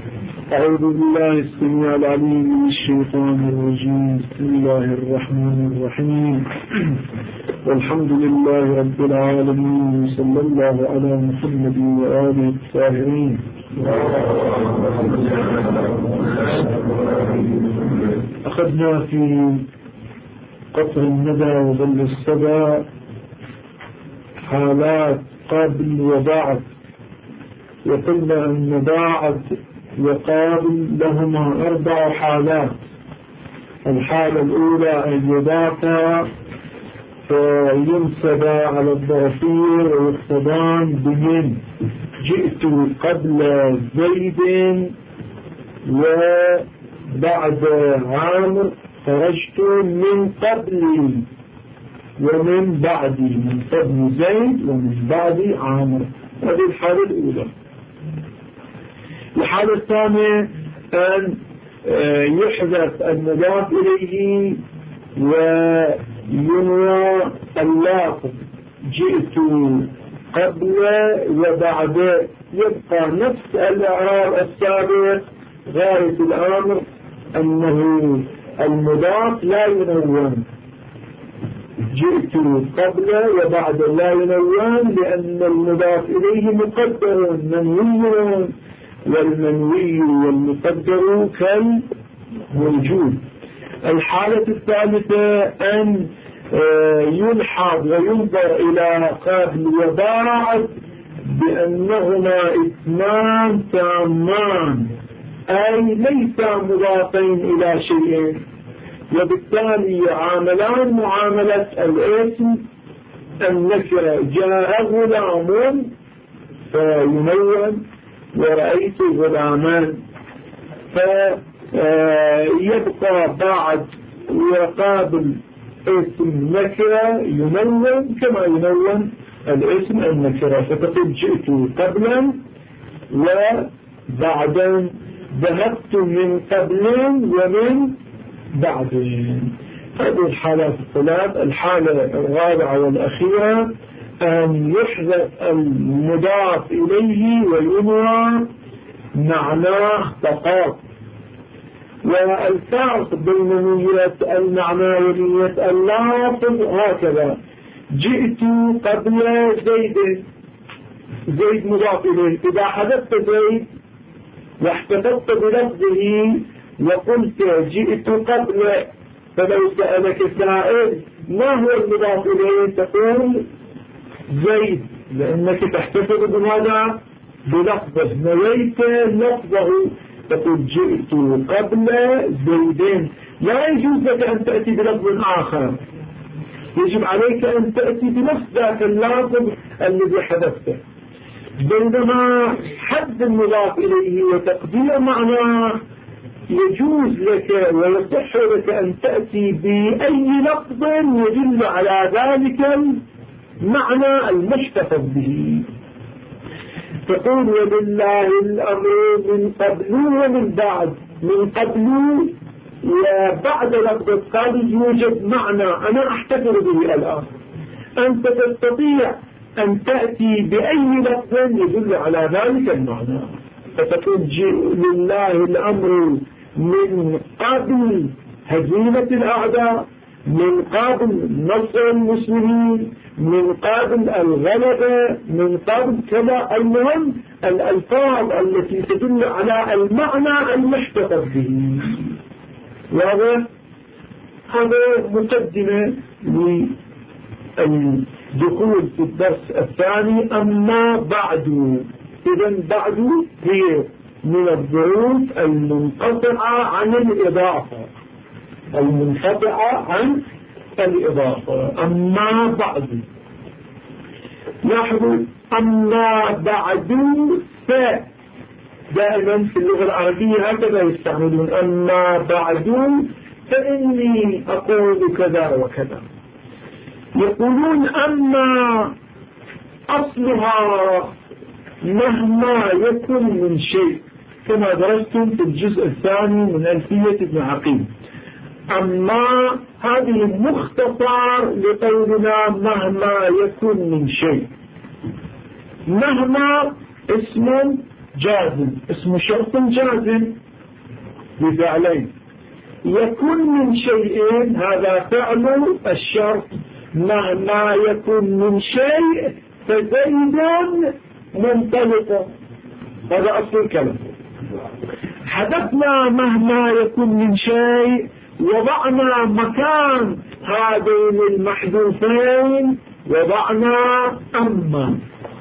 أعوذ بالله السميع العليم من الشيطان الرجيم. بسم الله الرحمن الرحيم. والحمد لله رب العالمين، صلى الله على محمد وآله الطاهرين. أخذنا في قطر الندى وظل السبع حالات قبل وبعد، وقلنا أن بعد وقابل لهما 4 حالات. الحالة الأولى أن يضاف فينسب على الضرفير ويقتضان بمن. جئت قبل زيد وبعد عامر، خرجت من قبلي ومن بعدي، من قبل زيد ومن بعد عامر. هذه الحالة الأولى. الحالة الثانية أن يحذف المضاف إليه وينوى اللافظ. جئت قبل وبعد، يبقى نفس الإعراب السابق. غاية الأمر أنه المضاف لا ينون. جئت قبل وبعد لا ينون، لأن المضاف إليه مقدر منوي، والمنوي والمقدر كالموجود. الحالة الثالثة أن يلحظ وينظر إلى قبل وبعد بأنهما اسمان تامان، أي ليس مضافين إلى شيء، وبالتالي يعاملان معاملة الاسم النكرة. جاء غلام فينون، ورأيت غلامان، فيبقى بعد وقابل اسم نكرة ينون كما ينون الاسم النكرة. فتقول جئت قبلا وبعدا، ذهبت من قبل ومن بعدين. هذه الحالات الثلاث. الحالة الرابعة والأخيرة أن يحذف المضاف إليه وينوى معناه فقط. والفرق بين نية المعنى ونية اللافظ هكذا: جئت قبل زيد، زيد مضاف إليه. إذا حذفت زيد واحتفظت بلفظه وقلت جئت قبل، فلو سألك سائل ما هو المضاف إليه تقول زيد، لأنك تحتفظ بماذا؟ بلفظه. نويت لفظه تقول جئت قبل زيدين. لا يجوز لك أن تأتي بلفظ آخر، يجب عليك أن تأتي بنفس ذاك اللفظ الذي حدثته. بينما حد المضاف إليه وتقدير معناه يجوز لك ويصح لك أن تأتي بأي لفظ يدل على ذلك المعنى المشتفظ به. تقول ولله الأمر من قبل ومن بعد. من قبل وبعد لفظ القبل يوجد معنى أنا أحتفظ به الآن. أنت تستطيع أن تأتي بأي لفظ يدل على ذلك المعنى. فتقول لله الأمر من قبل هزيمة الأعداء، من قبل نصر المسلمين، من قبل الغلبة، من قبل كذا. المهم الألفاظ التي تدل على المعنى المحتفظ به. واضح؟ هذا مقدمة للدخول في الدرس الثاني. أما بعد، إذن بعد هي من الظروف المنقطعة عن الإضافة، المنقطعة عن الإضافة. أما بعد، لاحظوا أما بعد دائما في اللغة العربية هكذا يستعملون. أما بعد فإني أقول كذا وكذا. يقولون أما أصلها مهما يكن من شيء، كما درستم في الجزء الثاني من ألفية ابن عقيل. أما هذه مختصر لقولنا مهما يكن من شيء. مهما اسم جازم، اسم شرط جازم بفعلين. يكون من شيئين، هذا فعل الشرط، مهما يكون من شيء فزيد منطلق، هذا أصل الكلام. حدثنا مهما يكون من شيء، وضعنا مكان هذين المحذوفين وضعنا أما.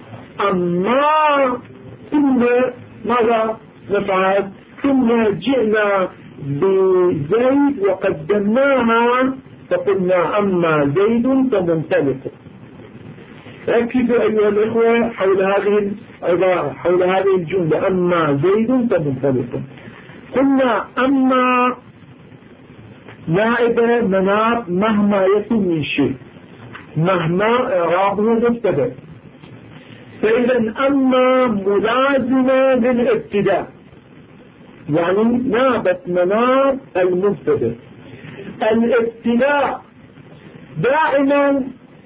ثم ماذا نفعل؟ ثم جئنا بزيد وقدمناها فقلنا أما زيد فمنطلق. ركزوا أيها الإخوة حول هذه العبارة، حول هذه الجملة، أما زيد فمنطلق. قلنا أما نائبة مناط مهما يكون من شيء، مهما إعرابه مبتدأ، فإذا أما ملازمة للابتداء، يعني نابت مناط المبتدأ. الابتداء دائما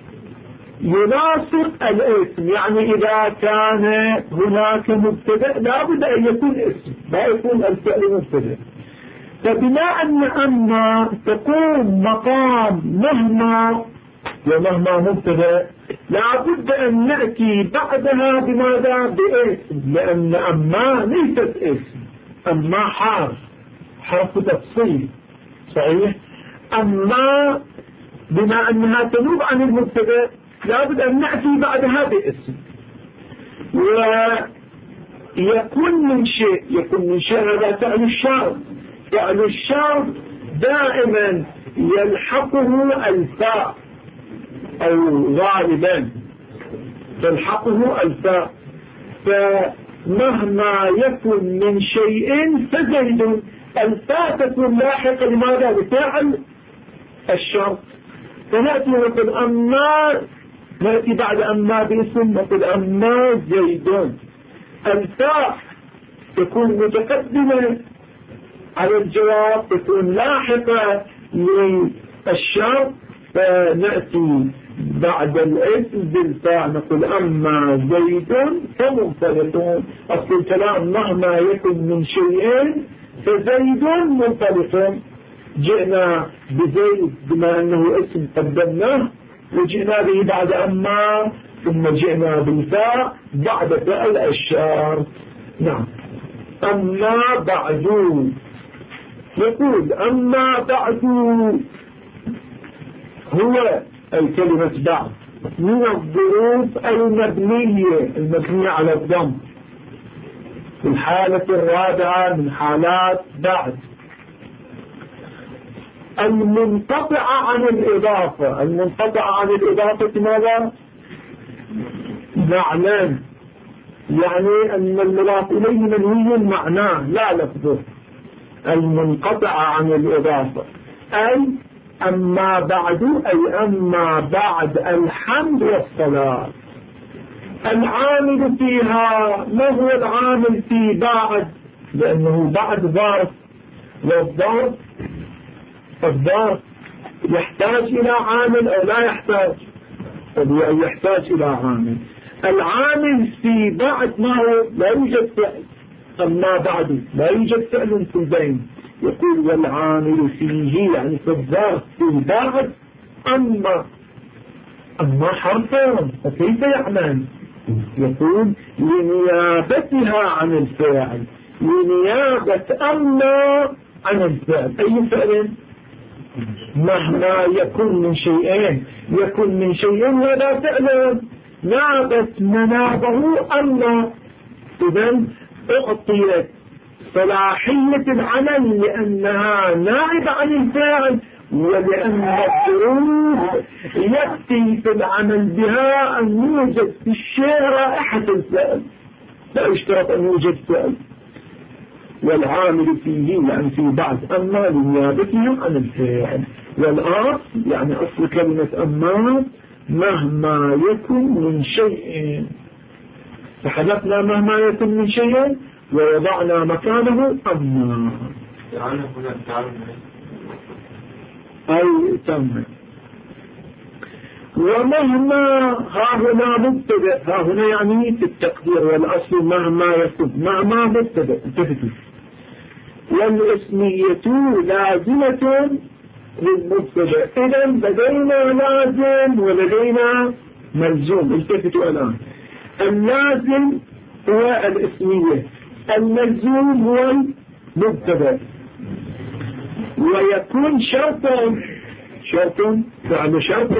يناسق الاسم، يعني إذا كان هناك مبتدأ لابد أن يكون اسم، لا يكون الفعل مبتدأ. فبما أن أما تقوم مقام مهما، ومهما مبتدأ لابد أن نأتي بعدها بماذا؟ باسم، لأن أما ليست اسم، أما حرف تفصيل، صحيح؟ أما بما أنها تنوب عن المبتدأ لابد أن نأتي بعدها باسم. ويكون من شيء، يكون من شيء هذا فعل الشرط. فعل الشرط دائما يلحقه الفاء، أو غالبا تلحقه الفاء. فمهما يكن من شيء فزيد، الفاء تكون لاحقة لماذا؟ لفعل الشرط. فنأتي نقول أما، نأتي بعد أما باسم نقول أما زيد. الفاء تكون متقدمة على الجواب، تكون لاحقة للشرط، فنأتي بعد الاسم بالفاء نقول أما زيد فمنطلق. أصل الكلام مهما يكن من شيء فزيد منطلق. جئنا بزيد بما أنه اسم قدمناه، وجئنا به بعد أما، ثم جئنا بالفاء بعد فعل الشرط. نعم. أما بعد، يقول أما بعد هو الكلمة بعد من الظروف المبنية على الضم، في الحالة الرابعة من حالات بعد. المنقطعة عن الإضافة، المنقطعة عن الإضافة ماذا؟ معنى، يعني أن المضاف إليه منوي معناه لا لفظه. المنقطعة عن الإضافة أي أما بعد، أي أما بعد الحمد والصلاة. العامل فيها، ما هو العامل في بعد؟ لأنه بعد ظرف، والظرف يحتاج إلى عامل أو لا يحتاج؟ يحتاج إلى عامل. العامل في بعد ما هو؟ لا يوجد فعل. أما بعد لا يوجد فعل في البين. يقول والعامل فيه، يعني في الظرف في بعد أما حرفان، فكيف يعمل؟ يقول لنيابتها عن الفعل، لنيابة أما عن الفعل. أي فعل؟ مهما يكون من شيئين، يكون من شيئين ولا فعل نابت منابه أما. إذن أعطيت صلاحية العمل لأنها نائبة عن الفعل، ولأن الظروف يكفي في العمل بها أن يوجد في الشيء رائحة الفعل، لا يشترط أن يوجد فعل. والعامل فيه يعني في بعد أما لنيابته عن الفعل. والأصل يعني أصل كلمة أما مهما يكن من شيء، فحدثنا مهما يكن من شيء ووضعنا مكانه أما، أي تم. ومهما ها هنا مبتدأ، ها هنا يعني في التقدير والأصل مهما يكون، مهما مبتدأ انتفتوا. والاسمية لازمة للمبتدأ، إذا لدينا لازم ولدينا ملزوم. التفتوا الآن، اللازم هو الاسمية، الملزوم هو المبتدأ، ويكون شرط فعل شرط،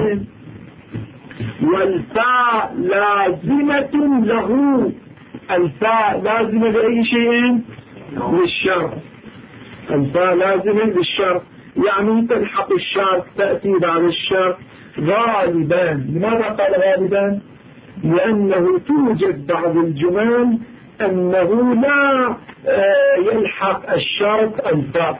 والفاء لازمة له. الفاء لازمة لأي شيء؟ للشرط. الفاء لازمة للشرط، يعني تلحق الشرط، تأتي بعد الشرط غالبا. لماذا قال غالبا؟ لأنه توجد بعض الجمل أنه لا يلحق الشرط الفاء.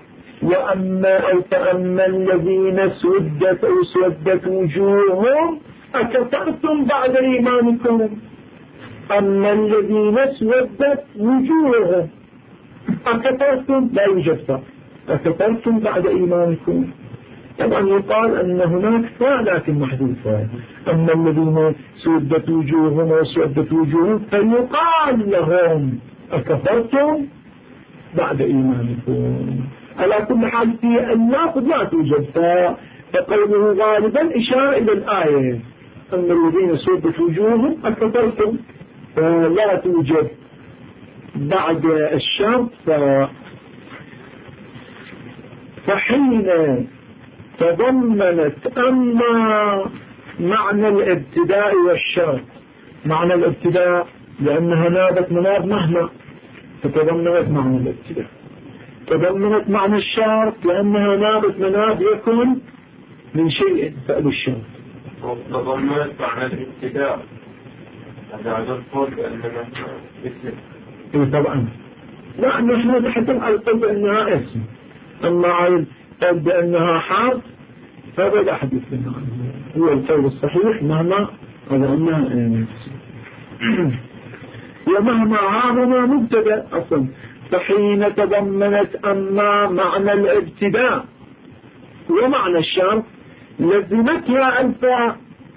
فأما الذين سودت وجوههم أكفرتم بعد إيمانكم. أما الذين سودت وجوههم أكفرتم، لا يوجد فاء، أكفرتم بعد إيمانكم. طبعا يقال أن هناك فاء لكن محذوفة. أما الذين سودت وجوههم وسودت وجوههم فيقال لهم أكفرتم بعد إيمانكم. على كل حال في اللفظ لا توجد فاء، فقوله غالبا إشارة إلى الآية أما الذين سودت وجوههم أكفرتم، فلا توجد بعد الشرط فحين تضمنت أما معنى الابتداء والشرط. معنى الابتداء لأنها نابت مناب مهما، فتضمنت معنى الابتداء. تضمنت معنى الشرط لأنها نابت مناب يكون من شيء فعل الشرط. تضمنت معنى الابتداء، هذا القول بأننا اسم. طبعا لا، نحن نحكم على القول بأنها اسم، أما على القول بأنها حرف فهذا لا حديث لنا عنه. هو القول الصحيح مهما أنها ومهما هذا مبتدأ أصلا. فحين تضمنت أما معنى الابتداء ومعنى الشرط لزمتها الفاء،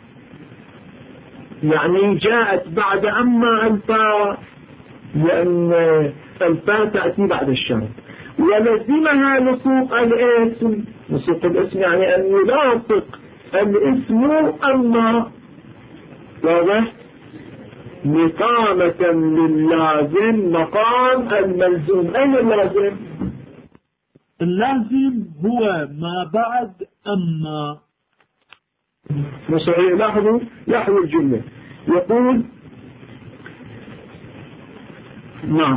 يعني جاءت بعد أما الفاء، لأن الفاء تأتي بعد الشرط. ولزمها لصوق الاسم. لصوق الاسم يعني أن يلاصق الاسم أما، واضح؟ مقامة للازم مقام الملزوم. أين اللازم؟ اللازم هو ما بعد أما. صحيح. لاحظوا الجملة، يقول نعم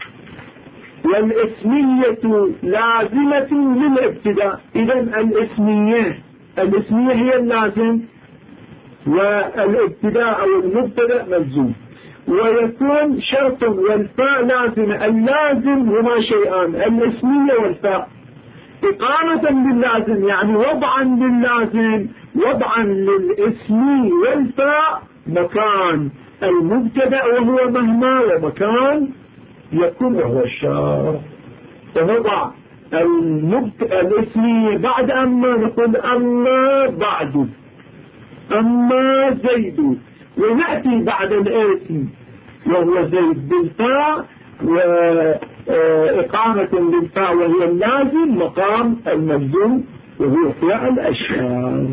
والاسمية لازمة للابتداء. إذن الاسمية هي اللازم، والابتداء أو المبتدأ ملزوم. ويكون شرط والفاء لازمة. اللازم هما شيئان، الاسمية والفاء. إقامة لللازم يعني وضعا لللازم، وضعا للاسم والفاء مكان المبتدأ وهو مهما، ومكان يكون وهو الشرط. فنضع الاسم بعد أما، نقول أما بعد، أما زيد، ونأتي بعد الاسم وهو زيد بالفاء، وإقامة للفاء وهي اللازم مقام الملزوم وهو فعل الشرط.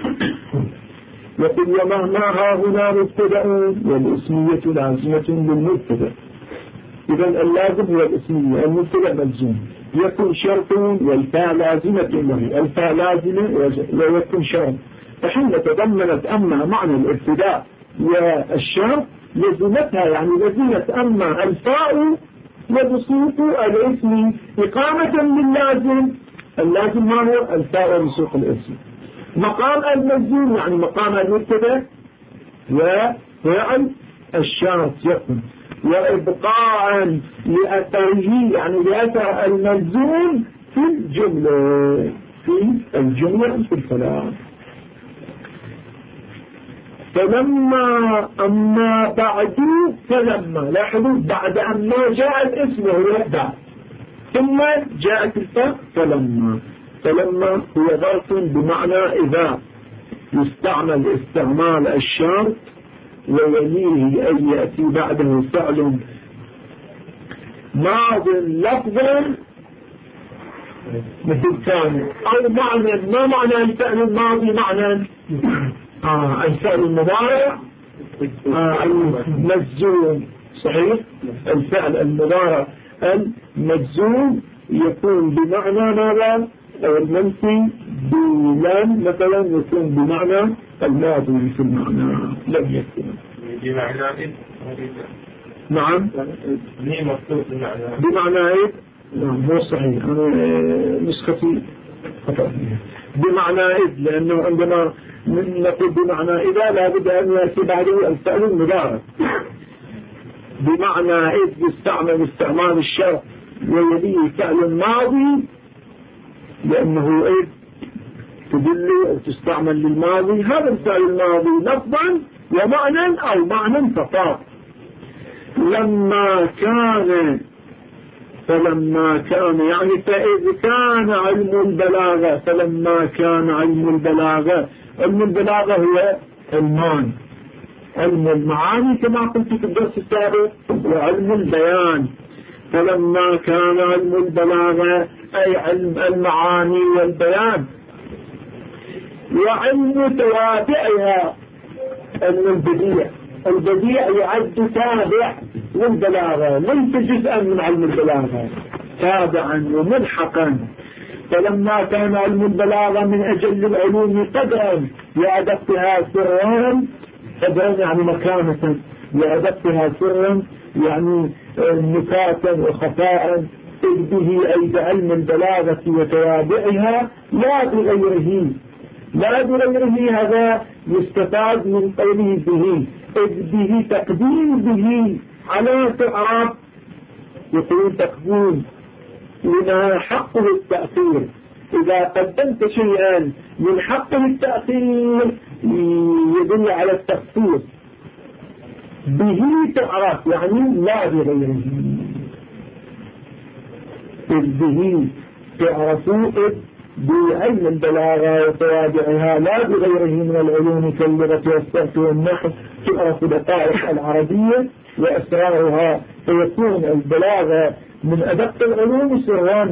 يقول ومهما ها هنا مبتدأ والاسمية لازمة للمبتدأ. إذن اللازم هو الاسمية، المبتدأ ملزوم. يكون شرط والفاء لازمة له، الفاء لازمة ويكون شرط. فحين تضمنت أما معنى الابتداء والشرط لزمتها، يعني لزمت أما الفاء وبسوط الاسم إقامة لللازم. اللازم ما هو؟ الفاء وبسوط الاسم. مقام الملزوم يعني مقام المبتدأ وفعل الشرط يكون، وإبقاء لأثره يعني لأثر الملزوم في الجملة في الكلام. فلما أما بعد فلما، لاحظوا بعد أما جاء الاسم وهو بعد، ثم جاءت الفاء فلما. فلما هو ظرف بمعنى إذا، يستعمل استعمال الشرط ويليه أن يأتي بعده فعل ماض لفظا مثل كان، أو معنى. ما معنى الفعل الماضي؟ معنى الفعل المضارع المجزوم. صحيح، الفعل المضارع المجزوم يكون بمعنى ماذا؟ أو المنفي بلام مثلا يكون بمعنى الماضي في المعنى لم يكن بمعنى نعم بمعنى إيه؟ نعم هو صحيح، أنا نسختي خطأ بمعنى إذ، لأنه عندما نقول بمعنى إذا لا بد أن يأتي بعده الفعل المضارع. بمعنى إذ يستعمل استعمال الشرط ويليه فعل ماضي، لأنه إذ تدل أو تستعمل للماضي. هذا الفعل الماضي لفظا ومعنى أو معنى فقط. فلما كان يعني فإذ كان علم البلاغة، فلما كان علم البلاغة. علم البلاغة هو علم المعاني كما قلت في الدرس السابق، وعلم البيان. فلما كان علم البلاغة أي علم المعاني والبيان، وعلم توابعها. علم البديع يعد تابع للبلاغة، ليس جزءا من علم البلاغة، تابعا وملحقا. فلما كان علم البلاغة من أجل العلوم قدرا لأدقها سرا، قدرا يعني مكانة، لأدقها سرا يعني نكاتا وخفاء، إذ به أي بعلم البلاغة وتوابعها لا بغيره. هذا يستفاد من قوله به، إذ به تقديم به على تعرف، يقول تقديم لما حقه التأخير. إذا قدمت شيئا من حقه التأخير يدل على التخصيص. به تعرف يعني لا بغيره. إذ به تعرفوا إذ بعلم البلاغة وتوابعها لا بغيره من العلوم كاللغة والصرف والنحو تعرف دقائق العربية وأسرارها، فيكون البلاغة من أدق العلوم سرا،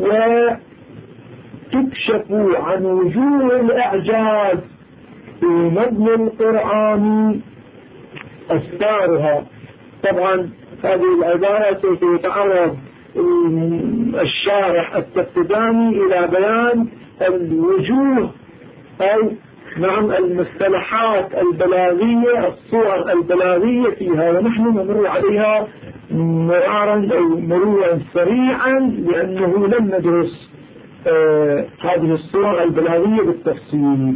وتكشف عن وجوه الإعجاز في نظم القرآن أسرارها. طبعا هذه العبارة سوف يتعرض الشارح التقدامي إلى بيان الوجوه أو نعم المصطلحات البلاغية، الصور البلاغية فيها، ونحن نمر عليها مرارا أو مرورا سريعا لأنه لم ندرس هذه الصور البلاغية بالتفصيل.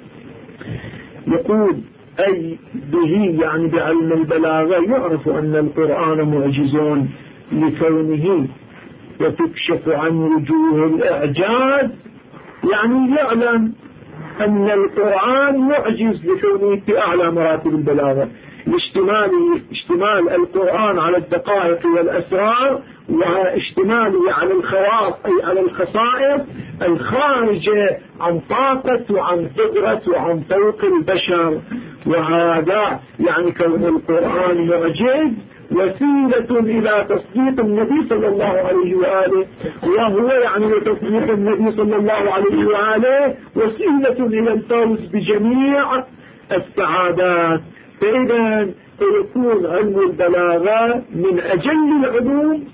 يقول أي به يعني بعلم البلاغة يعرف أن القرآن معجزون لكونه، وتكشف عن وجوه الإعجاز يعني يعلم أن القرآن معجز لكونه في أعلى مراتب البلاغة، اشتمال القرآن على الدقائق والأسرار، واشتماله على الخواص أي على الخصائص الخارجة عن طاقة وعن قدرة وعن فوق البشر. وهذا يعني كون القرآن معجز وسيلة إلى تصديق النبي صلى الله عليه وآله، وهو يعني تصديق النبي صلى الله عليه وآله وسيلة إلى الفوز بجميع السعادات. فإذا يكون علم البلاغة من أجل العلوم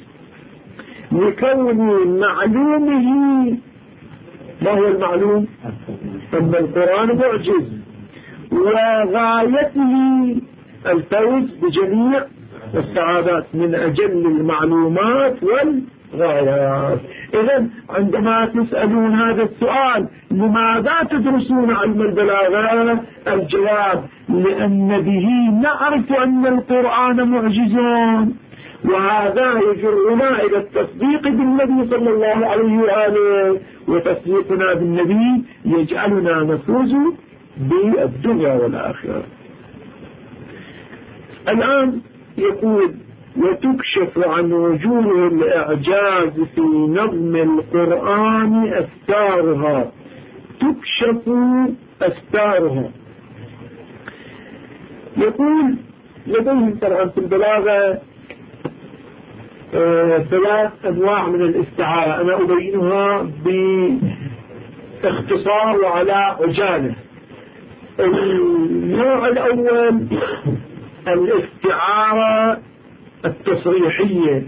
لكون معلومه. ما هو المعلوم؟ أن القرآن معجز، وغايته الفوز بجميع السعادات من أجل المعلومات والغايات. إذن عندما تسألون هذا السؤال لماذا تدرسون علم البلاغة؟ الجواب لأن به نعرف أن القرآن معجزون، وهذا يجرنا إلى التصديق بالنبي صلى الله عليه وآله، وتصديقنا بالنبي يجعلنا نفوز بالدنيا والآخرة. الآن يقول وتكشف عن وجوه الإعجاز في نظم القرآن أستارها. تكشف أستارها. يقول لديهم طبعا في البلاغة 3 أنواع من الاستعارة، أنا أبينها باختصار وعلى عجالة. النوع الأول الاستعارة التصريحية،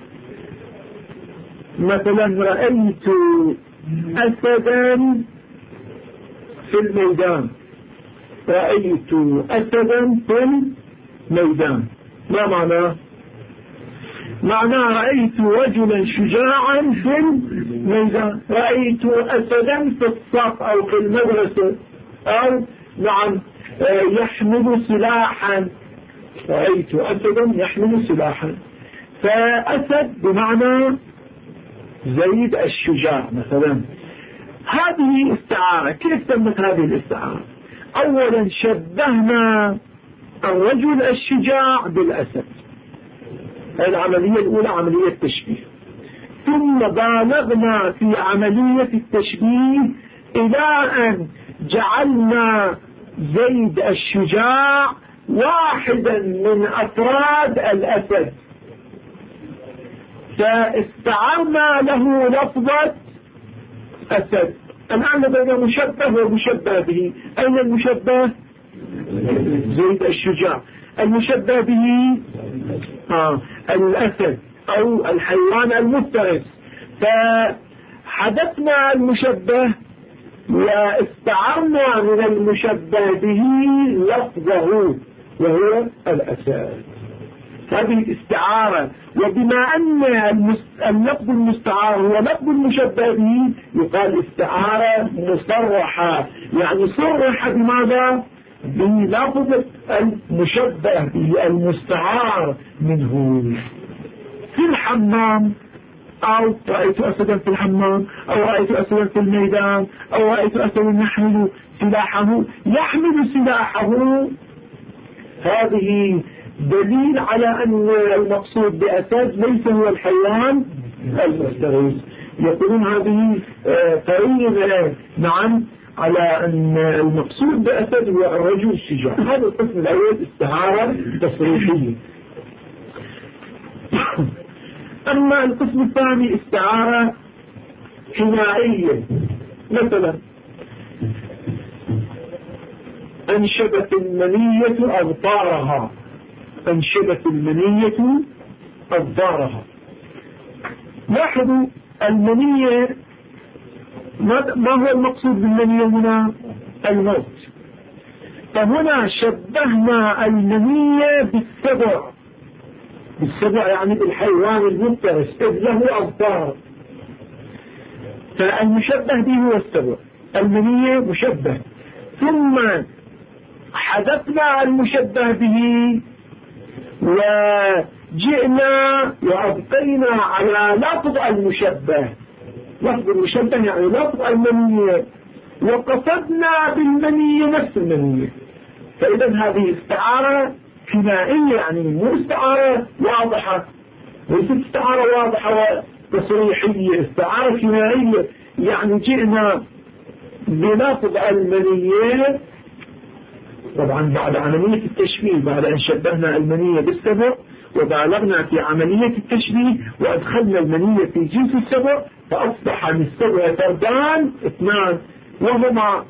مثلا رأيت أسدا في الميدان، رأيت أسدا في الميدان. ما معناه؟ معناه رأيت رجلا شجاعا في الميدان، رأيت أسدا في الصف أو في المدرسة، أو نعم يحمل سلاحا، رأيت أسدا يحمل سلاحا. فأسد بمعنى زيد الشجاع مثلا. هذه استعارة. كيف تمت هذه الاستعارة؟ أولا شبهنا الرجل الشجاع بالأسد، العملية الأولى عملية تشبيه، ثم بالغنا في عملية التشبيه إلى أن جعلنا زيد الشجاع واحدا من أفراد الأسد، فاستعرنا له لفظة أسد. الآن لدينا مشبه ومشبه به. أين المشبه؟ زيد الشجاع. المشبه به الأسد أو الحيوان المفترس. فحدثنا المشبه واستعرنا من المشبه به لفظه وهو الأسد. هذه استعارة. وبما أن اللفظ المستعار هو لفظ المشبه به يقال استعارة مصرحة، يعني صرح بماذا؟ بلفظ المشبه به المستعار منه. في الحمام، أو رأيت أسدا في الحمام، أو رأيت أسدا في الميدان، أو رأيت أسدا يحمل سلاحه. يحمل سلاحه هذه دليل على أن المقصود بأسد ليس هو الحيوان المفترس. يقولون هذه قرينة نعم على أن المقصود بأسد هو الرجل الشجاع. هذا القسم الأول استعارة تصريحية. أما القسم الثاني استعارة كنائية. مثلا أنشبت المنية أبطارها، أنشبت المنية أبطارها. لاحظوا المنية، ما هو المقصود بالمنية هنا؟ الموت. فهنا شبهنا المنية بالسبع، بالسبع يعني بالحيوان المفترس إذ له أبطار، فالمشبه به هو السبع، المنية مشبه. ثم حدثنا المشبه به وجئنا وأبقينا على لفظ المشبه، لفظ المشبه يعني لفظ المنية، وقصدنا بالمنية نفس المنية. فإذا هذه استعارة كنائية، يعني مو استعارة واضحة، ليست استعارة واضحة وتصريحية، استعارة كنائية. يعني جئنا بلفظ المنية طبعا بعد عملية التشبيه، بعد أن شبهنا المنية بالسبع وبالغنا في عملية التشبيه وأدخلنا المنية في جنس السبع، فأصبح من السبع فردان 2 وهما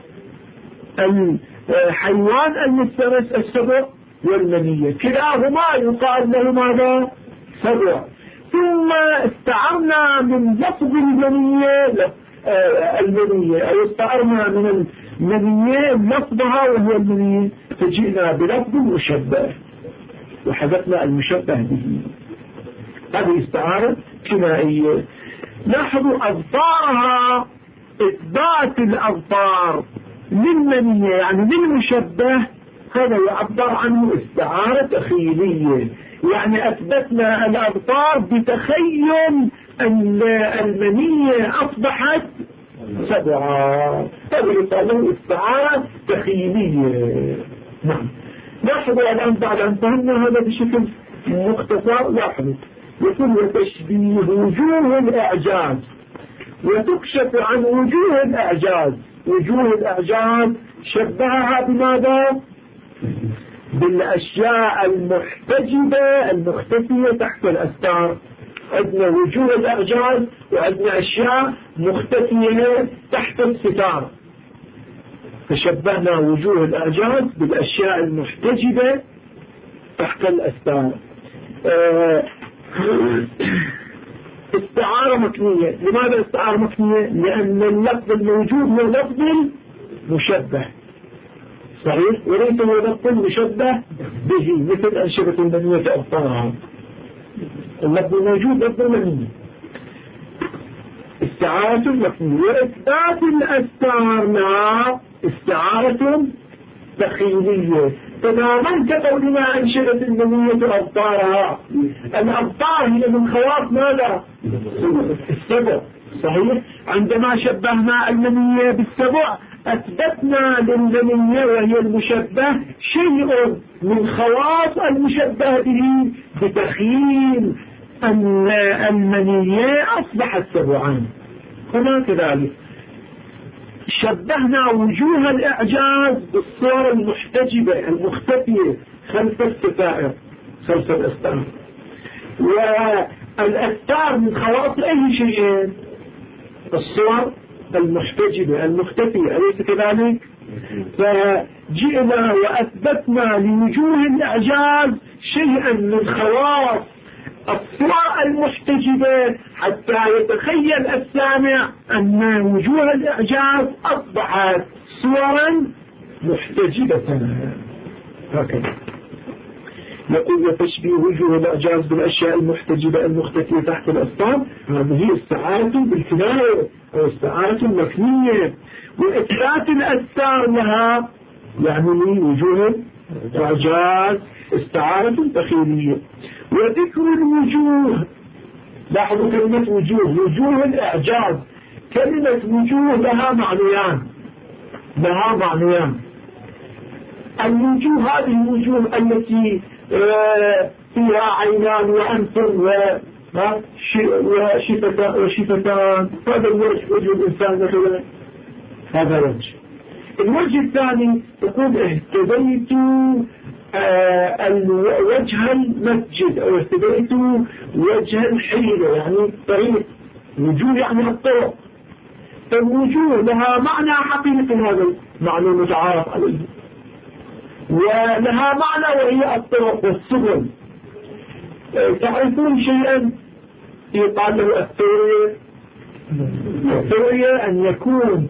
الحيوان المفترس السبع والمنية، كلاهما يقال له ماذا؟ سبع. ثم استعرنا من لفظ المنية أو استعرنا من المنية لفظها وهو المنية، فجئنا بلفظ مشبه وحدثنا المشبه به. هذه استعارة كنائية. لاحظوا أظفارها، إثبات الأظفار للمنية يعني للمشبه، هذا يعبر عنه استعارة تخيلية، يعني أثبتنا الأظفار بتخيل أن المنية أصبحت 7. هذا يقال له استعارة تخيلية. نعم. لاحظوا الآن بعد أن فهمنا هذا بشكل مختصر، لاحظوا يقول وتشبيه وجوه الإعجاز وتكشف عن وجوه الإعجاز. وجوه الإعجاز شبهها بماذا؟ بالأشياء المحتجبة المختفية تحت الأستار. عندنا وجوه الإعجاز وعندنا أشياء مختفية تحت الستار، فشبهنا وجوه الإعجاز بالأشياء المحتجبة تحت الأستار. استعارة مكنية. لماذا استعارة مكنية؟ لأن اللفظ الموجود هو لفظ مشبه، صحيح، وليس هو لفظ مشبه به مثل أنشبة المبنية أبطارها. اللفظ الموجود لفظ مبني. استعارة مكنية. وإثبات الأستار مع استعارة تخيلية تماما كقولنا أنشبة المبنية أبطارها. الأبطار هي من خواص ماذا؟ السبع، صحيح. عندما شبهنا المنية بالسبع أثبتنا للمنية وهي المشبه شيء من خواص المشبه به بتخيل أن المنية أصبحت سبعا. هنا كذلك شبهنا وجوه الإعجاز بالصور المحتجبة المختفية خلف الستائر، خلف الأستار. والأستار من خواص أي شيء؟ الصور المحتجبة المختفية، أليس كذلك؟ فجئنا وأثبتنا لوجوه الإعجاز شيئا من خواص الصور المحتجبة حتى يتخيل السامع أن وجوه الإعجاز أصبحت صورا محتجبة. هكذا يقول وتشبيه وجوه الإعجاز بالأشياء المحتجبة المختفية تحت الأستار، هذه استعارة بالكناية أو استعارة مكنية. وإثبات الأستار لها يعني وجوه الإعجاز استعارة تخيلية. وذكر الوجوه، لاحظوا كلمة وجوه، وجوه الإعجاز، كلمة وجوه لها معنيان، لها معنيان. الوجوه هذه الوجوه التي فيها عينان وأنف وشفتان، هذا الوجه، وجه الإنسان مثلا، هذا وجه. الوجه الثاني يقول اهتديت وجه المسجد أو اهتديت وجه الحيلة، يعني طريق. وجوه يعني الطرق. فالوجوه لها معنى حقيقي، هذا المعنى المتعارف عليه، ولها معنى وهي الطرق والسبل. تعرفون شيئا يقال له الثورية؟ الثورية أن يكون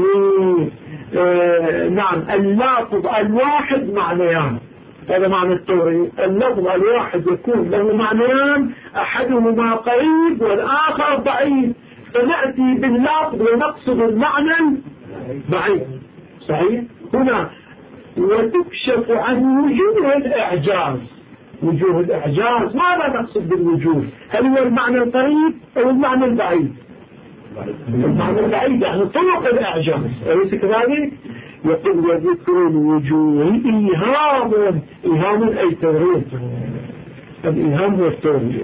نعم اللفظ الواحد معنيان، هذا معنى الثورية. اللفظ الواحد يكون له معنيان، أحدهما قريب والآخر بعيد، فنأتي باللفظ ونقصد المعنى بعيد، صحيح. هنا وتكشف عن وجوه الإعجاز. وجوه الإعجاز ماذا نقصد بالوجوه؟ هل هو المعنى القريب أو المعنى البعيد؟ المعنى البعيد يعني طرق الإعجاز، أليس كذلك؟ يقول وذكر الوجوه إيهام. إيهام أي تورية. الإيهام هو التورية.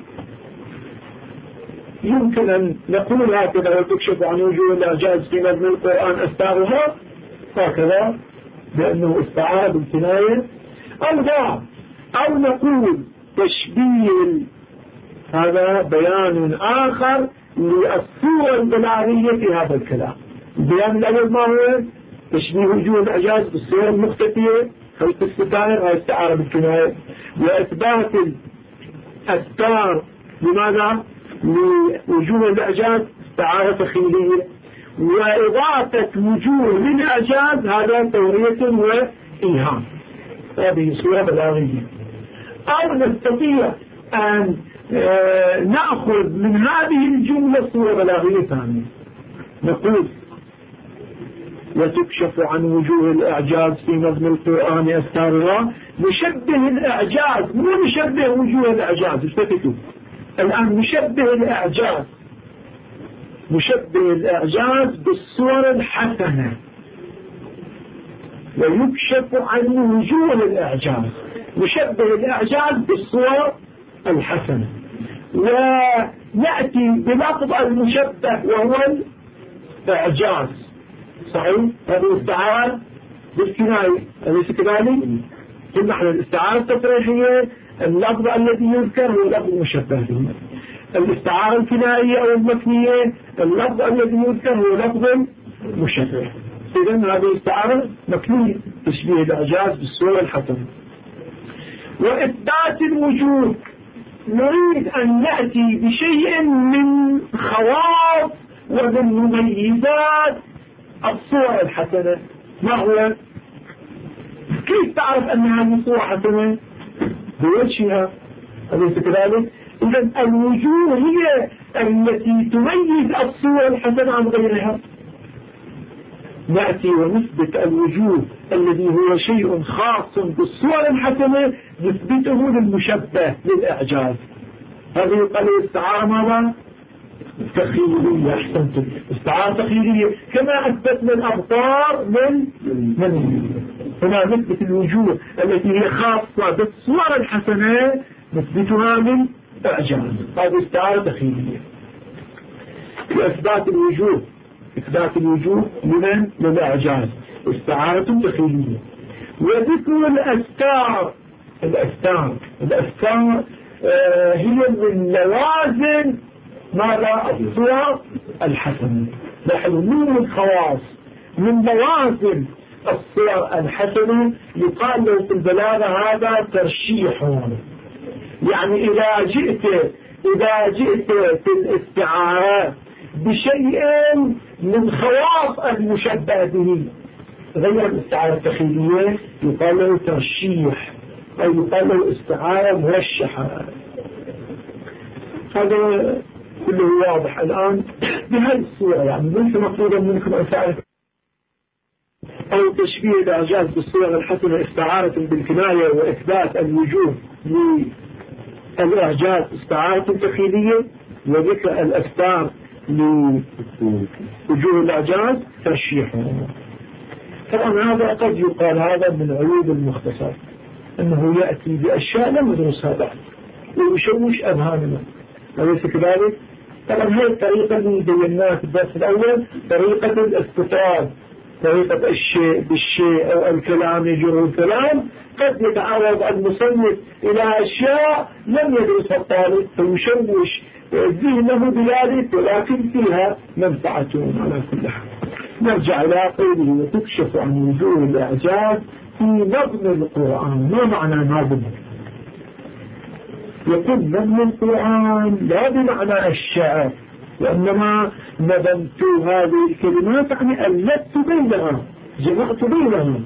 يمكن أن نقول هكذا وتكشف عن وجوه الإعجاز في مبنى القرآن أستارها هكذا بأنه استعارة بالكناية، أو نقول تشبيه، هذا بيان آخر للصورة البلاغية في هذا الكلام. البيان الأول ما هو؟ تشبيه وجوه الإعجاز بالصورة المختفية خلف الستائر، هذا استعارة بالكناية. وإثبات الأستار لماذا؟ لوجوه الإعجاز استعارة تخيلية. وإضافة وجوه للإعجاز هذا تورية وإيهام، هذه صورة بلاغية. أو نستطيع أن نأخذ من هذه الجملة صورة بلاغية ثانية، نقول وتكشف عن وجوه الإعجاز في نظم القرآن أستارها. نشبه الإعجاز، مو نشبه وجوه الإعجاز، اشتكتوا الآن نشبه الإعجاز، نشبه الإعجاز بالصور الحسنة. ويكشف عن وجوه الإعجاز، نشبه الإعجاز بالصور الحسنة. ونأتي بلفظ المشبه وهو الإعجاز، صحيح، هذه استعارة بالكناية، أليس كذلك؟ قلنا على الاستعارة التصريحية اللفظ الذي يذكر هو لفظ مشبه به. الاستعارة الكنائية أو المكنية اللفظ الذي يذكر هو لفظ مشبه. إذن هذه الاستعارة مكنية، تشبيه الإعجاز بالصورة الحسنة. وإثبات الوجود نريد أن نأتي بشيء من خواص ومن مميزات الصورة الحسنة. ما هو؟ كيف تعرف أن هذه صورة حسنة؟ بوجهها، أليس كذلك؟ إذن الوجوه هي التي تميز الصورة الحسنة عن غيرها. نأتي ونثبت الوجوه الذي هو شيء خاص بالصورة الحسنة نثبته للمشبه للإعجاز. هذه يقال استعارة ماذا؟ تخيلية. أحسنتم، استعارة تخيلية. كما أثبتنا الأبطار من هنا نثبت الوجوه التي هي خاصة بالصورة الحسنة نثبتها من إعجاز. هذه استعارة تخيلية. وإثبات الوجوه، إثبات الوجوه للإعجاز استعارة تخيلية. وذكر الأستار، الأستار هي من لوازم ماذا؟ الصورة الحسنة. نحن من الخواص من لوازم الصور الحسنة يقال له في البلاغة هذا ترشيح. يعني إذا جئت في الاستعارة بشيء من خواص المشبه به غير الاستعارة التخيلية يقال له ترشيح أو يقال له استعارة مرشحة. هذا كله واضح الآن بهذه الصورة. يعني ليس مطلوبا منكم أن تعرف أو تشبيه الإعجاز بالصورة الحسنة استعارة بالكناية وإثبات الوجوه للإعجاز استعارة تخيلية، وذكر الأستار لوجوه الإعجاز ترشيح. طبعا هذا قد يقال هذا من عيوب المختصر، أنه يأتي بأشياء لم ندرسها بعد ويشوش أذهاننا، أليس كذلك؟ طبعا هذه الطريقة اللي بيناها في الدرس الأول طريقة الاستطراد، طريقة الشيء بالشيء أو الكلام يجر الكلام. قد يتعرض المصنف إلى أشياء لم يدرسها الطالب فيشوش ذهنه بذلك، ولكن فيها منفعة على كل حال. نرجع إلى قوله وتكشف عن وجوه الإعجاز في نظم القرآن. ما معنى نظم؟ يقول نظم القرآن لا بمعنى الشعر، وإنما نظمت هذه الكلمات يعني ألفت بينها، جمعت بينها،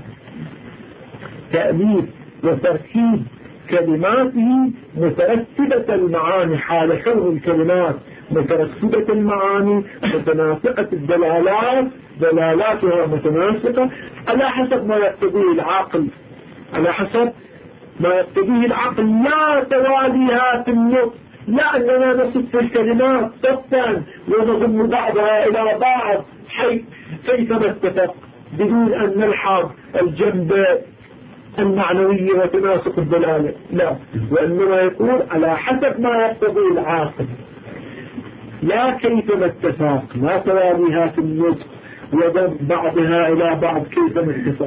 تأليف وتركيب كلماته مترتبة المعاني حال كون الكلمات مترتبة المعاني متناسقة الدلالات، دلالاتها متناسقة على حسب ما يقتضيه العقل، على حسب ما يقتضيه العقل، لا تواليها في النطق، لا أننا نصف الكلمات صفا ونضم بعضها إلى بعض كيفما اتفق بدون أن نلحظ الجنب المعنوية وتناسق الدلالة، لا، وإنما يكون على حسب ما يقتضيه العاقل، لا كيفما اتفاق، لا تواليها في النطق وضم بعضها إلى بعض كيفما اتفق.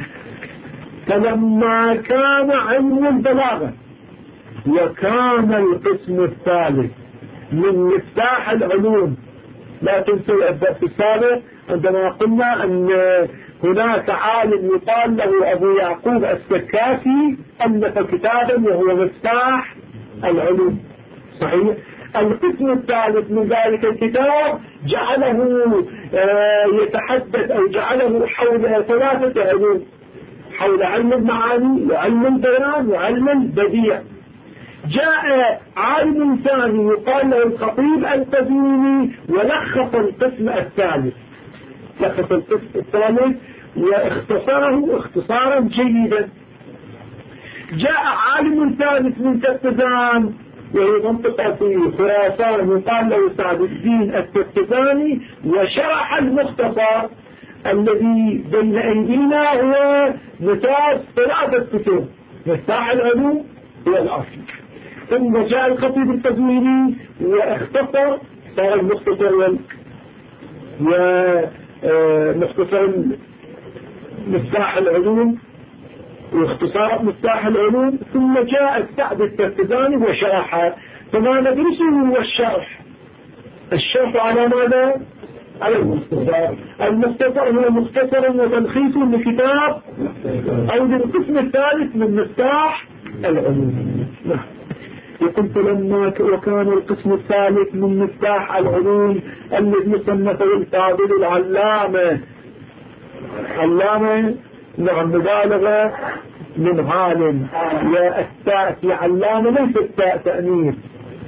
فلما كان علم البلاغة وكان القسم الثالث من مفتاح العلوم، لا تنسوا الدرس السابق عندما قلنا أن هناك عالم يقال له أبو يعقوب السكاكي ألف كتابا وهو مفتاح العلوم، صحيح؟ القسم الثالث من ذلك الكتاب جعله يتحدث أو جعله حول ثلاثة علوم، حول علم المعاني وعلم البيان وعلم البديع. جاء عالم ثاني يقال له الخطيب القزويني ولخص القسم الثالث، لخص القسم الثالث واختصره اختصارا جيدا. جاء عالم ثالث من تركزان وهي منطقة في خراسان يقال له سعد الدين التركزاني، وشرح المختصر الذي بين أيدينا هو نتاج ثلاثة كتب، مفتاح العلوم هو الأصل. ثم جاء الخطيب القزويني واختصر، صار المختصر ومختصر مفتاح العلوم واختصار مفتاح العلوم، ثم جاء السعد الترتزاني وشرحها، فما ندرسه هو الشرح. الشرح على ماذا؟ على المختصر. المختصر هو مختصر وتلخيص لكتاب أو للقسم الثالث من مفتاح العلوم. يقول فلما وكان القسم الثالث من مفتاح العلوم الذي صنفه الفاضل العلامة، علامة نعم مبالغة من عالم، يا التاء في علامة ليس التاء تأنيث.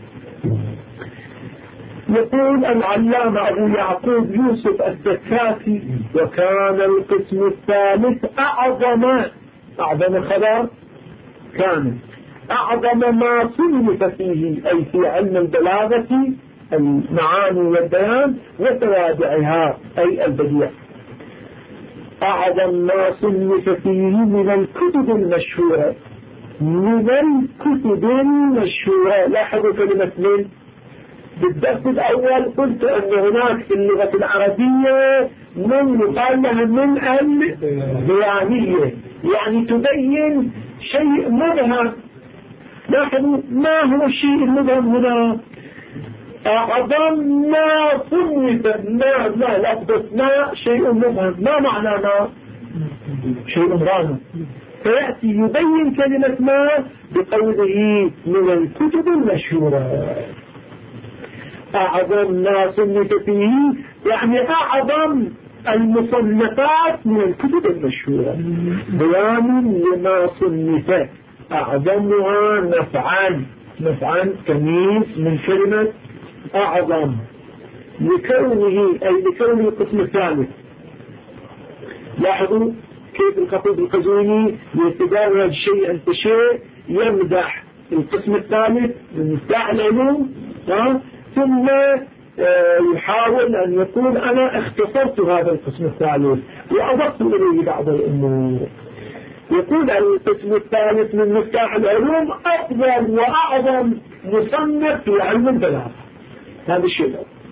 يقول العلامة أبو يعقوب يوسف الزكاتي وكان القسم الثالث أعظم خبر كان أعظم ما صنف فيه، أي في علم البلاغة المعاني والبيان وتوابعها أي البديع، أعظم ما صنف فيه من الكتب المشهورة. من الكتب المشهورة لاحظوا كلمة من. بالدرس الأول قلت أن هناك في اللغة العربية من يقال لها من البيانية، يعني تبين شيء مبهم. لاحظوا ما هو الشيء المبهم هنا؟ أعظم ما صنف ما لفظ ما شيء مبهم، ما معنى ما؟ شيء رامز. فيأتي يبين كلمة ما بقوله من الكتب المشهورة. أعظم ما صنف فيه يعني أعظم المصنفات من الكتب المشهورة، بيان لما صنف. أعظمها نفعا تمييز من كلمة أعظم لكونه أي لكون القسم الثالث. لاحظوا كيف الخطيب القزويني يتدرج شيئا فشيء، يمدح القسم الثالث من مفتاح العلوم ثم يحاول أن يقول أنا اختصرت هذا القسم الثالث وأضفت إليه بعض الأمور. يقول القسم الثالث من مفتاح العلوم أفضل وأعظم مصنف في علم البلاغة. هذا الشيء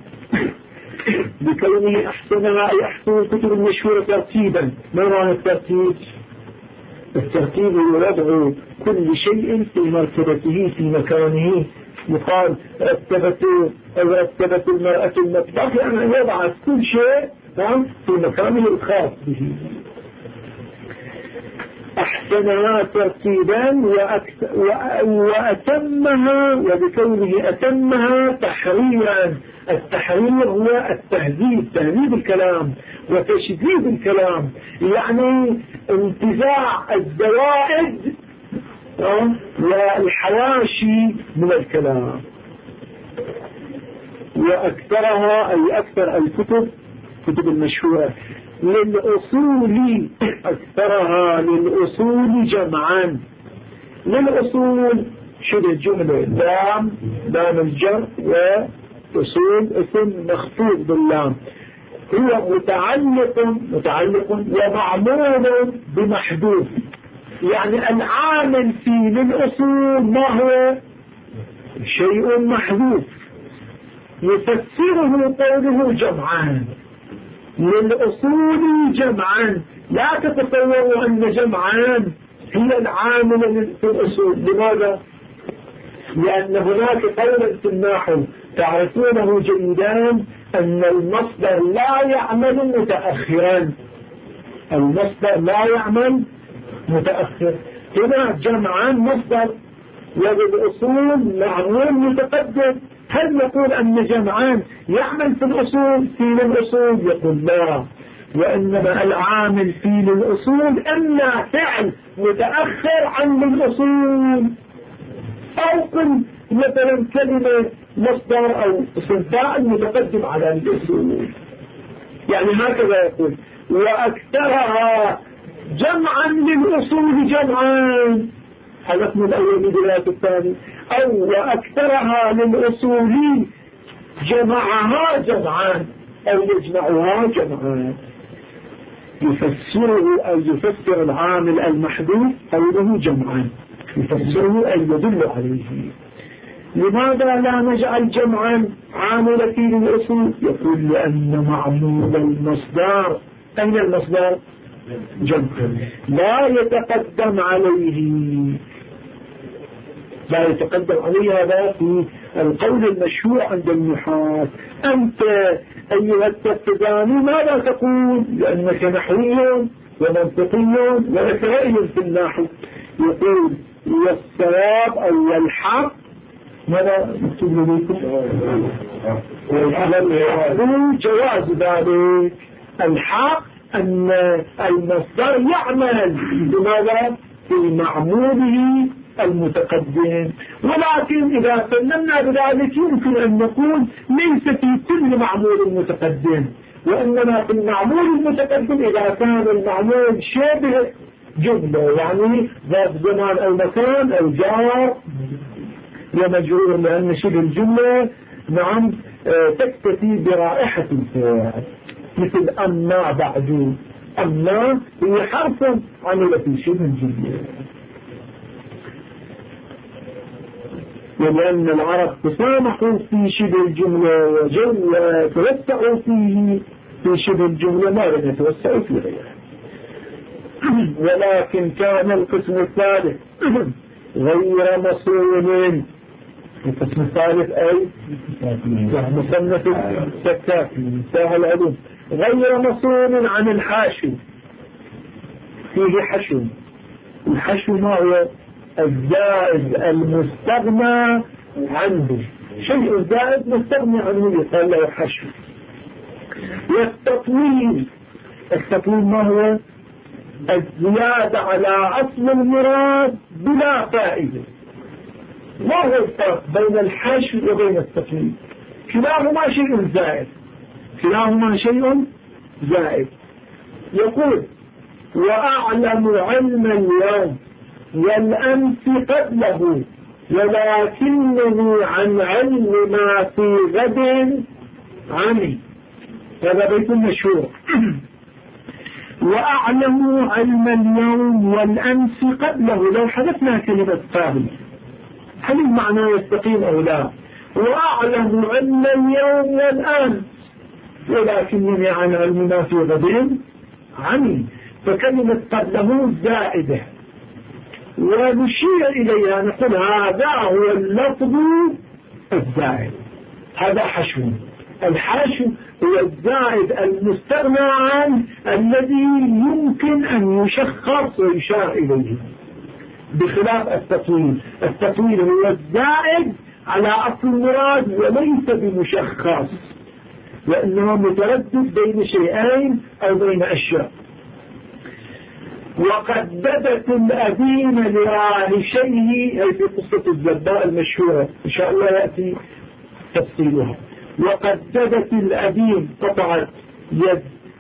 بكونه أحسنها أي أحسن الكتب المشهورة ترتيبا. ما معنى الترتيب؟ الترتيب هو وضع كل شيء في مرتبته في مكانه. يقال رتبت المرأة المطبخ، يعني وضعت كل شيء في مكانه الخاص به. أحسنها ترتيبا وأتمها، وبكونه أتمها تحريرا. التحرير هو التهذيب، تهذيب الكلام وتشديد الكلام، يعني انتزاع الزوائد والحواشي من الكلام. وأكثرها أي أكثر الكتب المشهورة للأصول، أكثرها للأصول جمعا. للأصول شبه جملة لام الجر وأصول اسم مخفوض باللام، هو متعلق ومعمول بمحذوف، يعني العامل فيه للأصول ما هو؟ شيء محذوف. يفسره قوله جمعان، للأصول جمعان. لا تتصوروا أن جمعان هي العامل في الأصول. لماذا؟ لأن هناك قولا في النحو تعرفونه جيدا أن المصدر لا يعمل متأخرا. المصدر لا يعمل متأخر. هنا جمعان مصدر وبالأصول معمول متقدم. هل نقول أن جمعان يعمل في الأصول في الأصول؟ يقول لا، وإنما العامل في الأصول إما فعل متأخر عن الأصول، أو قل مثلا كلمة مصدر أو اسم فاعل متقدم على الأصول. يعني هكذا يقول وأكثرها جمعا للأصول جمعان، حذفنا الأول بدلاله الثاني، أو وأكثرها للأصول جمعها جمعان أو يجمعها جمعان. يفسره أو يفسر العامل المحذوف قوله جمعان، يفسره أي يدل عليه. لماذا لا نجعل جمعا عامل فيه للأصول؟ يقول لأن معمول المصدر. أين المصدر؟ جمع لا يتقدم عليه، لا يتقدم عليه. هذا في القول المشهور عند النحاة. أنت أيها التقداني ماذا تقول؟ لأنك نحوي ومنطقي ولك رأي في النحو. يقول والصواب أو الحق، ماذا مكتوب لديكم؟ جواز ذلك. الحق أن المصدر يعمل بماذا؟ في معموله المتقدم. ولكن إذا سلمنا بذلك يمكن أن نقول ليس في كل معمول متقدم، وإنما في المعمول المتقدم إذا كان المعمول شبه جملة، يعني ذات زمان أو مكان أو جار ومجرور، لأن شبه الجملة نعم تكتفي برائحة الفعل، مثل أما بعد. أما هي حرف عمل في شبه الجملة. ولأن العرب تسامحوا في شبه الجملة وتوسعوا فيه في شبه الجملة ما لم يتوسعوا في غيرها. ولكن كان القسم الثالث غير مصون. القسم الثالث أي مصنف السكاك ساهل العلوم. غير مصون عن الحاشو، فيه حشو. الحشو ما هو؟ الزائد المستغنى عنه، شيء زائد مستغنى عنه يقال له حشو. والتطويل، التطويل ما هو؟ الزيادة على أصل المراد بلا فائدة. ما هو الفرق بين الحشو وبين التطويل؟ كلاهما شيء زائد، كلاهما شيء زائد. يقول وأعلم علم اليوم والأمس قبله ولكنني عن علم ما في غد عني. هذا بيت مشهور. وأعلم علم اليوم والأمس قبله، لو حدثنا كلمة قابل هل المعنى يستقيم أو لا؟ وأعلم علم اليوم والأمس ولكنني عن علم ما في غد عني. فكلمة قبله زائدة ونشير إليها نقول هذا هو اللفظ الزائد، هذا حشو. الحشو هو الزائد المستغنى عنه الذي يمكن أن يشخص ويشار إليه، بخلاف التطويل. التطويل هو الزائد على أصل المراد وليس بمشخص، لأنه متردد بين شيئين أو بين أشياء. وقددت الأدين لراهشيه، هي في قصة الزباء المشهورة إن شاء الله يأتي تفصيلها. وقددت الأدين، قطعت يد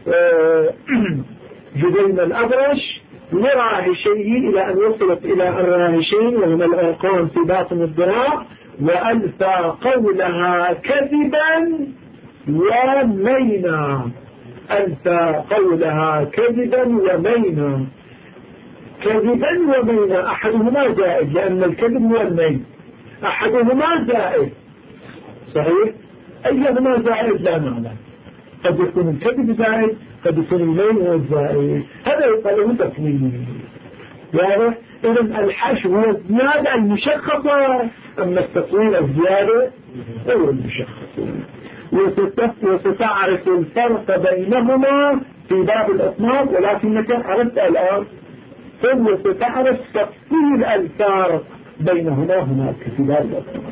جذيم الأبرش لراهشيه إلى أن وصلت إلى الراهشين وهما الأرقام في باطن الذراع، وألفى قولها كذبا ومينا. ألفى قولها كذبا ومينا. كذبا ومينا أحدهما زائد، لأن الكذب هو المين، أحدهما زائد صحيح، أيهما زائد لا نعلم. قد يكون الكذب زائد، قد يكون المين هو الزائد، هذا يقال له تطويل. واضح؟ إذن الحشو هو الزيادة المشخصة، أما التطويل الزيادة هو المشخص. وستعرف الفرق بينهما في باب الإطلاق، ولكنك عرفت الآن ثم ستعرف تفصيل الفرق بينهما هناك في باب الإطلاق.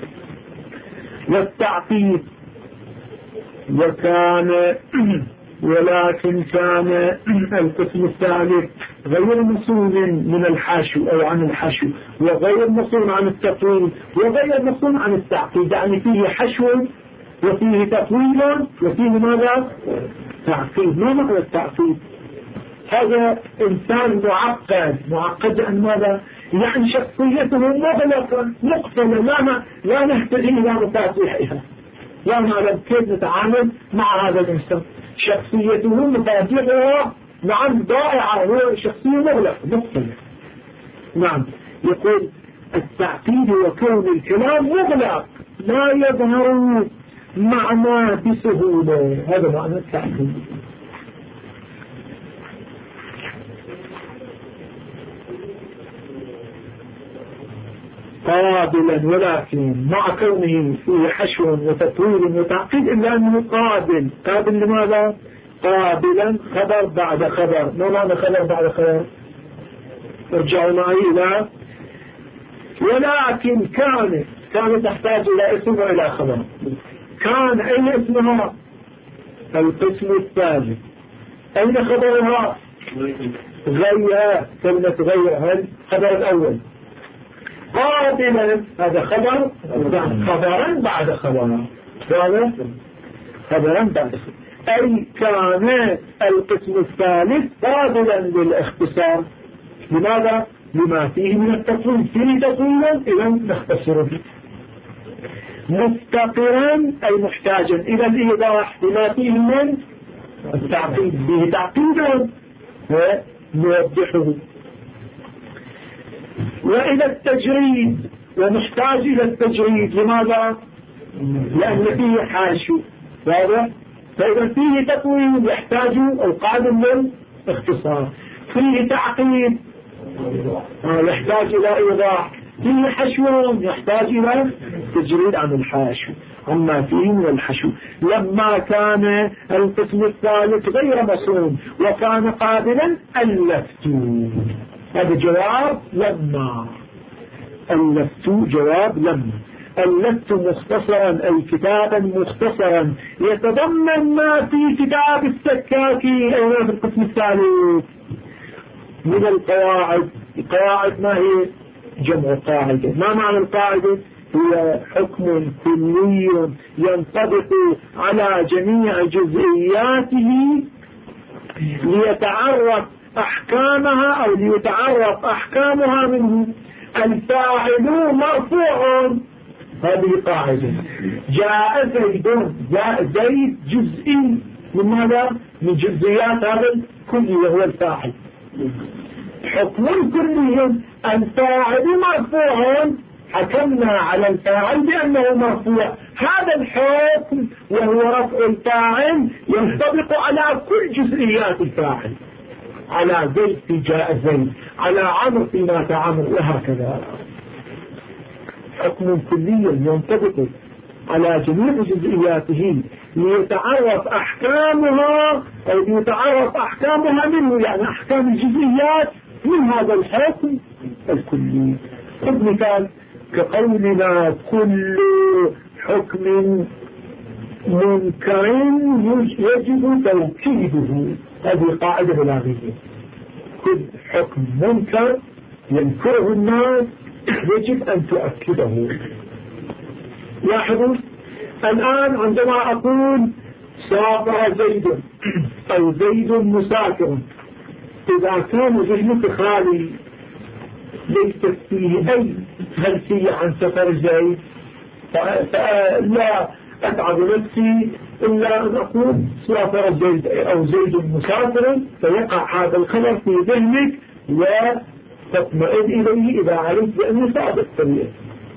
والتعقيد ولكن كان القسم الثالث غير مصون من الحشو أو عن الحشو، وغير مصون عن التطويل، وغير مصون عن التعقيد، يعني فيه حشو وفيه تطويل وفيه ماذا؟ تعقيد. ما معنى التعقيد؟ هذا إنسان معقد عن ماذا؟ يعني شخصيته مغلقة مقفلة، لا نهتدي إلى مفاتيحها، لا نعلم كيف نتعامل مع هذا الإنسان. شخصيته مفاتيحها نعم ضائعة، هو شخصية مغلقة مقفلة. نعم. يقول التعقيد وكون الكلام مغلق لا يظهر معنى بسهولة، هذا معنى التعقيد. قابلا، ولكن مع كونه فيه حشو وتطويل وتعقيد إلا أنه قابل. قابل لماذا؟ قابلا خبر بعد خبر. ما معنى خبر بعد خبر؟ ارجعوا معي إلى ولكن كانت تحتاج إلى اسم وإلى خبر. كان أين اسمها؟ القسم الثالث. أين خبرها؟ غير، كلمة غير هل خبر الأول. قابلا هذا خبر، خبرا بعد خبر. هذا خبرا بعد خبر. أي كان القسم الثالث قابلا للاختصار. لماذا؟ لما فيه من التطويل. فيه تطويلا إذا نختصره. مفتقرا أي محتاجا إلى الإيضاح لما فيه من التعقيد. به تعقيدا ونوضحه. وإلى التجريد، ومحتاج إلى التجريد. لماذا؟ لأن فيه حاشو. واضح؟ فإذا فيه تطويل يحتاج القادم للاختصار. فيه تعقيد يحتاج إلى إيضاح. فيه حشو يحتاج إلى تجريد عن الحاشو عما فيه من الحشو. لما كان القسم الثالث غير مصون وكان قابلا ألفت. هذا جواب لما. ألفت جواب لما. ألفت مختصرا أي كتابا مختصرا يتضمن ما في كتاب السكاكي أي في القسم الثالث من القواعد. القواعد ما هي؟ جمع قاعدة. ما معنى القاعدة؟ هي حكم كلي ينطبق على جميع جزئياته ليتعرف أحكامها أو ليتعرف أحكامها منه. الفاعل مرفوع، هذه قاعدة. جاء زيد جزئي من ماذا؟ من جزئيات هذا الكلي وهو الفاعل. حكم كلي الفاعل مرفوع، حكمنا على الفاعل بأنه مرفوع. هذا الحكم وهو رفع الفاعل ينطبق على كل جزئيات الفاعل. على زيد في جاء زيد، على عمرو في مات عمرو، وهكذا. حكم كلي ينطبق على جميع جزئياته ليتعرف أحكامها أو ليتعرف أحكامها منه، يعني أحكام الجزئيات من هذا الحكم الكلي. خذ مثال كقولنا كل حكم منكر يجب توكيده. هذه قاعدة بلاغية. كل حكم منكر ينكره الناس يجب أن تؤكده. لاحظوا الآن عندما أقول سافر زيد أو زيد مسافر، إذا كان ذهنك خالي ليس فيه أي خلفية عن سفر زيد فلا أتعب نفسي إلا أن أقول سافر زيد أو زيد مسافر، فيقع هذا الخبر في ذهنك وتطمئن إليه إذا علمت بأنه صعب الطريق.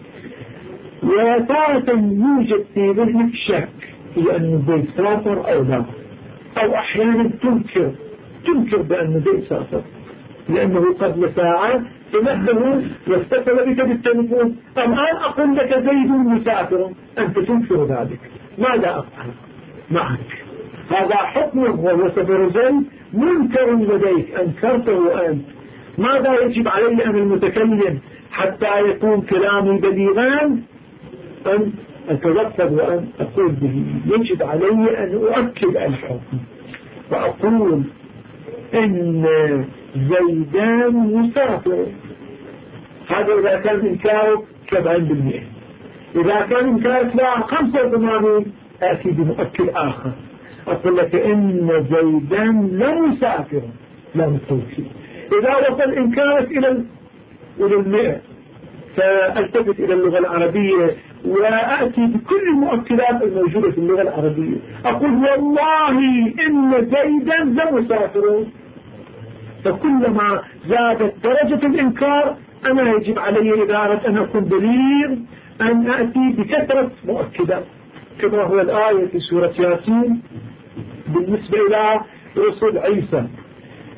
وتارة يوجد في ذهنك شك في أن زيد سافر أو لا، أو أحيانا تنكر بأن زيد سافر لأنه قبل ساعة تنبه واتصل بك بالتليفون. الآن أقول لك زيد مسافر، أنت تنكر ذلك، ماذا أفعل معك؟ هذا حكم وهو سفر زيد منكر لديك، أنكرته أنت. ماذا يجب علي أن المتكلم حتى يكون كلامي بليغا؟ أن أتلفظ وأن أقول به. يجب علي أن أؤكد الحكم وأقول إن زيدان مسافر. هذا إذا كان إنكارك 70%. إذا كان إنكارك لا 85 أتي بمؤكد آخر، أقول لك إن زيدان لمسافر، لا متوفي. إذا وصل إنكارك إلى 100 فألتفت إلى اللغة العربية وأتي بكل المؤكدات الموجودة في اللغة العربية. أقول والله إن زيدا لمسافر. فكلما زادت درجة الإنكار أنا يجب علي إذا أردت أن أكون بليغ أن أتي بكثرة مؤكدات، كما هو الآية في سورة ياسين بالنسبة إلى رسل عيسى: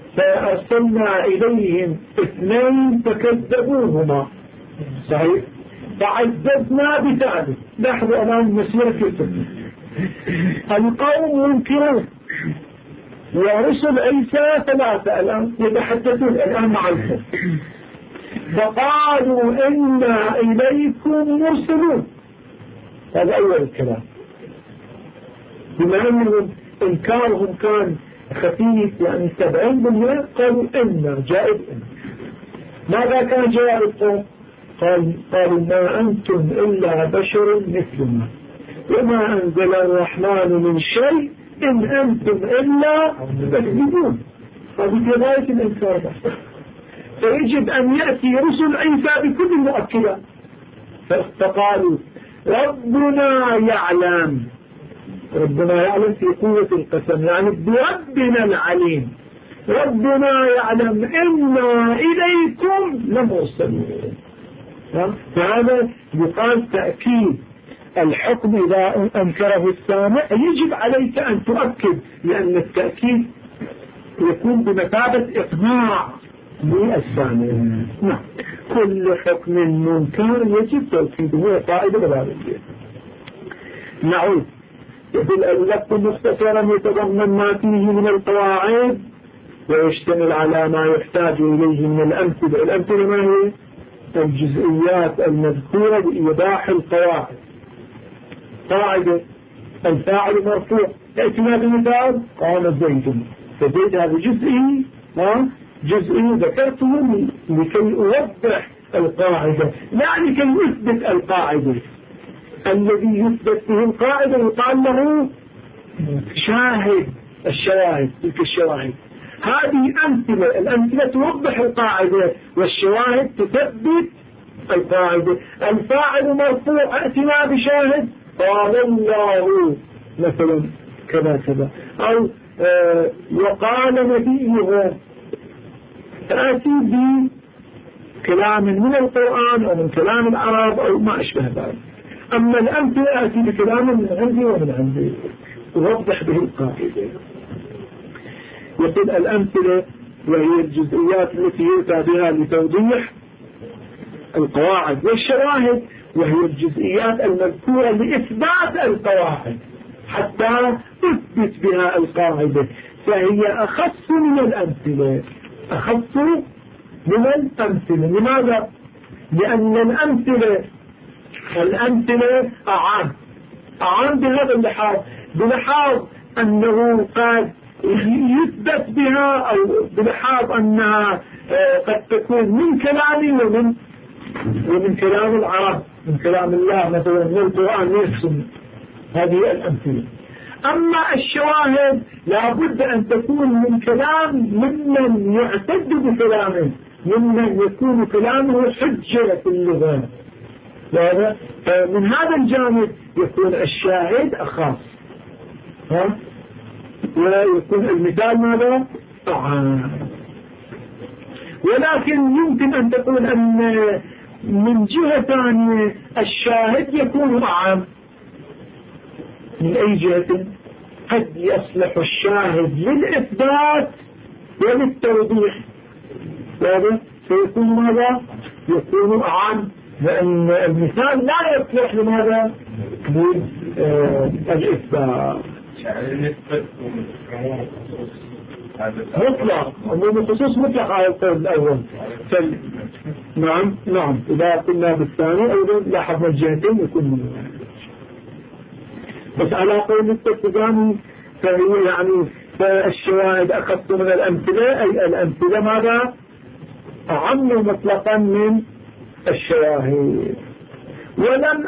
فأرسلنا إليهم 2 فكذبوهما. صحيح؟ فعززنا بثالث. لاحظوا الآن مسيرة يوسف. القوم منكرون ورسل عيسى 3 الآن يتحدثون الآن مع الكفر، فقالوا إنا إليكم مرسلون. هذا أول الكلام. بما أنهم إنكارهم كان خفيف يعني 70%، قالوا إنا جائز إنا. ماذا كان جواب القوم؟ قالوا ما أنتم إلا بشر مثلنا وما أنزل الرحمن من شيء إن أنتم إلا تكذبون. هذه غاية الإنكار. فيجب أن يأتي رسل عيسى بكل المؤكدات. فقالوا ربنا يعلم. ربنا يعلم في قوة القسم، يعني بربنا العليم. ربنا يعلم إنا إليكم لمرسلون. فهذا يقال تأكيد الحكم إذا أنكره السامع يجب عليك أن تؤكد، لأن التأكيد يكون بمثابة إقناع للسامع. نعم، كل حكم منكر يجب توكيده قائد بذلك. نعود. اللفظ مختصرا يتضمن ما فيه من القواعد ويشتمل على ما يحتاج إليه من الأمثلة. الأمثلة ما هي؟ الجزئيات المذكورة بإيضاح القواعد. قاعدة الفاعل مرفوع، ائتنا بمثال قام زيد، فزيد هذا جزئي ذكرته لكي أوضح القاعدة، لا لكي يثبت القاعدة. الذي يثبت به القاعدة يقال له شاهد. الشواهد، تلك الشواهد هذه أمثلة. الأمثلة توضح القاعدة والشواهد تثبت القاعدة. الفاعل مرفوع، ائتنا بشاهد قال الله مثلا كذا كذا، أو وقال نبيه، تأتي بكلام من القرآن أو من كلام العرب أو ما أشبه ذلك. أما الأمثلة آتي بكلام من عندي ومن عندي يوضح به القاعدة. يقول الأمثلة وهي الجزئيات التي يؤتى بها لتوضيح القواعد، والشواهد وهي الجزئيات المذكورة لإثبات القواعد حتى تثبت بها القاعدة، فهي أخص من الأمثلة. أخص من الأمثلة. لماذا؟ لأن الأمثلة أعام بهذا اللحاظ، بلحاظ أنه قد يثبت بها أو بلحاظ أنها قد تكون من كلامي ومن كلام العرب، من كلام الله مثلا، من القرآن والسنة. هذه الأمثلة. أما الشواهد لابد أن تكون من كلام ممن يعتد بكلامه، ممن يكون كلامه حجة في اللغة. من هذا الجانب يكون الشاهد أخاص، ويكون المثال ماذا؟ ولكن يمكن أن تقول أن من جهة ثانية الشاهد يكون أعم. من أي جهة؟ قد يصلح الشاهد للإثبات وللتوضيح، فيكون ماذا؟ يكون أعم، لأن المثال لا يصلح لماذا؟ للإثبات. مطلق، عموم خصوص مطلق على القول الأول. نعم إذا قلنا بالثاني أيضا لاحظنا الجهتين يكون منه. بس على قول التفقاني فهي يعني فالشواهد أخذت من الأمثلة، أي الأمثلة ماذا؟ أعم مطلقا من الشواهد. ولم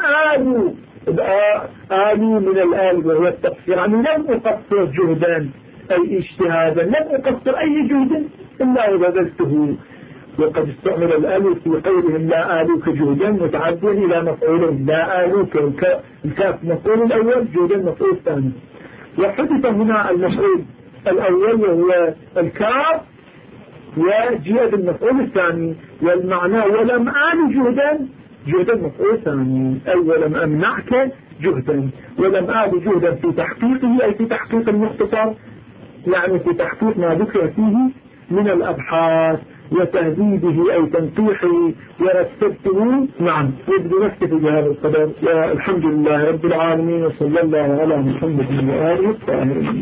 آلوا من الآل وهو التقصير، يعني لم أقصر جهدا أي اجتهادا، لم أقصر أي جهد إلا وبذلته. وقد استعمل الآل في قولهم لا آلوك جهدا متعديا إلى مفعولين، لا آلوك الكاف مفعول الأول، جهدا مفعول الثاني، وحدث هنا المفعول الأول وهو الكاف وجهد المفعول الثاني، والمعنى ولم آل جهدا مفعول ثاني، أي ولم أمنعك جهدا، ولم آل جهدا في تحقيقه أي في تحقيق المختصر، يعني في تحقيق ما ذكر فيه من الأبحاث وتهذيبه أي تنقيحه ورتبته. نعم، يبدو نكتفي بهذا القدر، والحمد لله رب العالمين، وصلى الله على محمد وآله الطاهرين.